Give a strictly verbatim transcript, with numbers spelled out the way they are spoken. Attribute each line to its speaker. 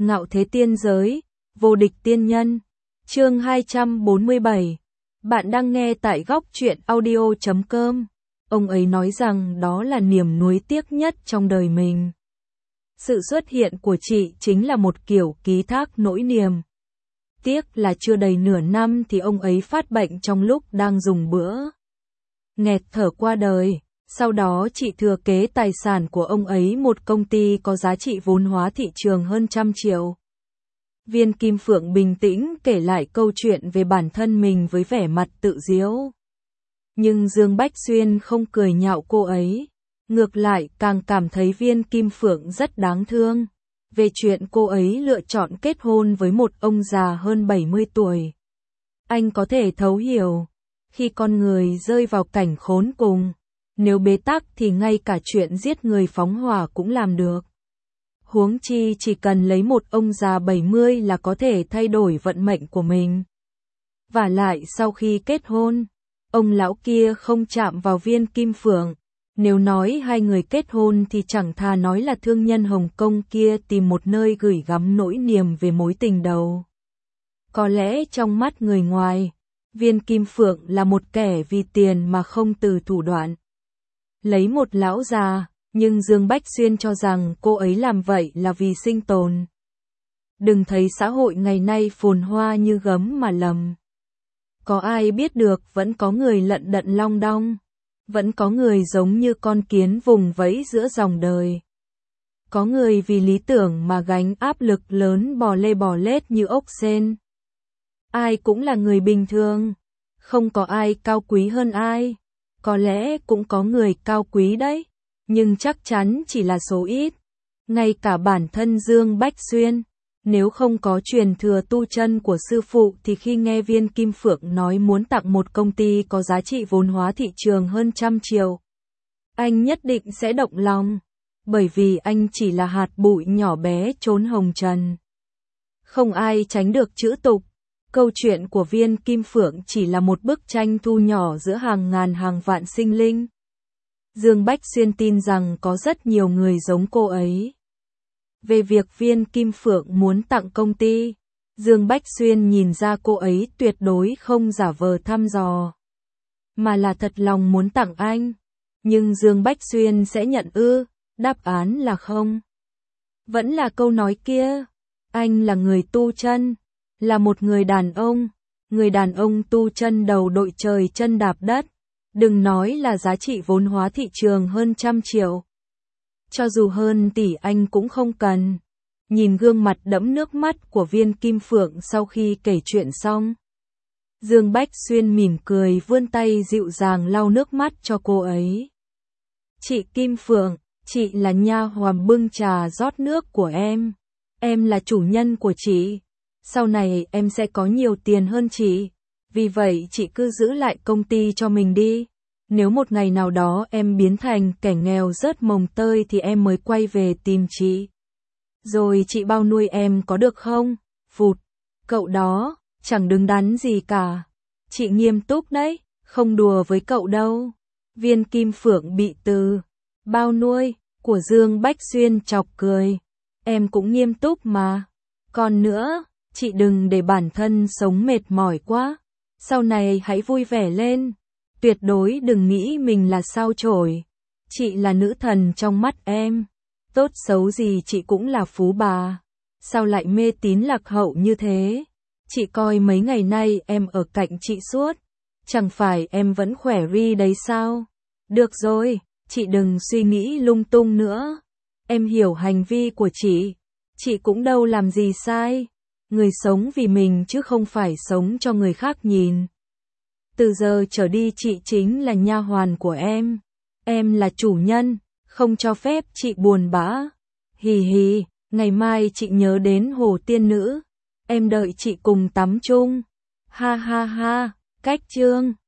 Speaker 1: Ngạo thế tiên giới, vô địch tiên nhân. Chương hai trăm bốn mươi bảy. Bạn đang nghe tại góc truyện audio chấm com. Ông ấy nói rằng đó là niềm nuối tiếc nhất trong đời mình. Sự xuất hiện của chị chính là một kiểu ký thác nỗi niềm. Tiếc là chưa đầy nửa năm thì ông ấy phát bệnh trong lúc đang dùng bữa. Nghẹt thở qua đời. Sau đó chị thừa kế tài sản của ông ấy, một công ty có giá trị vốn hóa thị trường hơn trăm triệu. Viên Kim Phượng bình tĩnh kể lại câu chuyện về bản thân mình với vẻ mặt tự diễu. Nhưng Dương Bách Xuyên không cười nhạo cô ấy. Ngược lại càng cảm thấy Viên Kim Phượng rất đáng thương. Về chuyện cô ấy lựa chọn kết hôn với một ông già hơn bảy mươi tuổi. Anh có thể thấu hiểu. Khi con người rơi vào cảnh khốn cùng, nếu bế tắc thì ngay cả chuyện giết người phóng hỏa cũng làm được. Huống chi chỉ cần lấy một ông già bảy mươi là có thể thay đổi vận mệnh của mình. Vả lại sau khi kết hôn, ông lão kia không chạm vào Viên Kim Phượng. Nếu nói hai người kết hôn thì chẳng thà nói là thương nhân Hồng Kông kia tìm một nơi gửi gắm nỗi niềm về mối tình đầu. Có lẽ trong mắt người ngoài, Viên Kim Phượng là một kẻ vì tiền mà không từ thủ đoạn. Lấy một lão già, nhưng Dương Bách Xuyên cho rằng cô ấy làm vậy là vì sinh tồn. Đừng thấy xã hội ngày nay phồn hoa như gấm mà lầm. Có ai biết được vẫn có người lận đận long đong. Vẫn có người giống như con kiến vùng vẫy giữa dòng đời. Có người vì lý tưởng mà gánh áp lực lớn bò lê bò lết như ốc sên. Ai cũng là người bình thường. Không có ai cao quý hơn ai. Có lẽ cũng có người cao quý đấy, nhưng chắc chắn chỉ là số ít. Ngay cả bản thân Dương Bách Xuyên, nếu không có truyền thừa tu chân của sư phụ thì khi nghe Viên Kim Phượng nói muốn tặng một công ty có giá trị vốn hóa thị trường hơn trăm triệu, anh nhất định sẽ động lòng, bởi vì anh chỉ là hạt bụi nhỏ bé trốn hồng trần. Không ai tránh được chữ tục. Câu chuyện của Viên Kim Phượng chỉ là một bức tranh thu nhỏ giữa hàng ngàn hàng vạn sinh linh. Dương Bách Xuyên tin rằng có rất nhiều người giống cô ấy. Về việc Viên Kim Phượng muốn tặng công ty, Dương Bách Xuyên nhìn ra cô ấy tuyệt đối không giả vờ thăm dò, mà là thật lòng muốn tặng anh. Nhưng Dương Bách Xuyên sẽ nhận ư? Đáp án là không. Vẫn là câu nói kia, anh là người tu chân. Là một người đàn ông, người đàn ông tu chân đầu đội trời chân đạp đất, đừng nói là giá trị vốn hóa thị trường hơn trăm triệu. Cho dù hơn tỷ anh cũng không cần. Nhìn gương mặt đẫm nước mắt của Viên Kim Phượng sau khi kể chuyện xong, Dương Bách Xuyên mỉm cười vươn tay dịu dàng lau nước mắt cho cô ấy. Chị Kim Phượng, chị là nha hoàn bưng trà rót nước của em. Em là chủ nhân của chị. Sau này em sẽ có nhiều tiền hơn chị, vì vậy chị cứ giữ lại công ty cho mình đi. Nếu một ngày nào đó em biến thành kẻ nghèo rớt mồng tơi thì em mới quay về tìm chị. Rồi chị bao nuôi em có được không? Phụt, cậu đó, chẳng đứng đắn gì cả. Chị nghiêm túc đấy, không đùa với cậu đâu. Viên Kim Phượng bị từ bao nuôi của Dương Bách Xuyên chọc cười. Em cũng nghiêm túc mà. Còn nữa, chị đừng để bản thân sống mệt mỏi quá. Sau này hãy vui vẻ lên. Tuyệt đối đừng nghĩ mình là sao chổi. Chị là nữ thần trong mắt em. Tốt xấu gì chị cũng là phú bà. Sao lại mê tín lạc hậu như thế? Chị coi mấy ngày nay em ở cạnh chị suốt. Chẳng phải em vẫn khỏe ri đấy sao? Được rồi, chị đừng suy nghĩ lung tung nữa. Em hiểu hành vi của chị. Chị cũng đâu làm gì sai. Người sống vì mình chứ không phải sống cho người khác nhìn. Từ giờ trở đi chị chính là nha hoàn của em. Em là chủ nhân, không cho phép chị buồn bã. Hì hì, ngày mai chị nhớ đến Hồ Tiên Nữ. Em đợi chị cùng tắm chung. Ha ha ha, cách chương.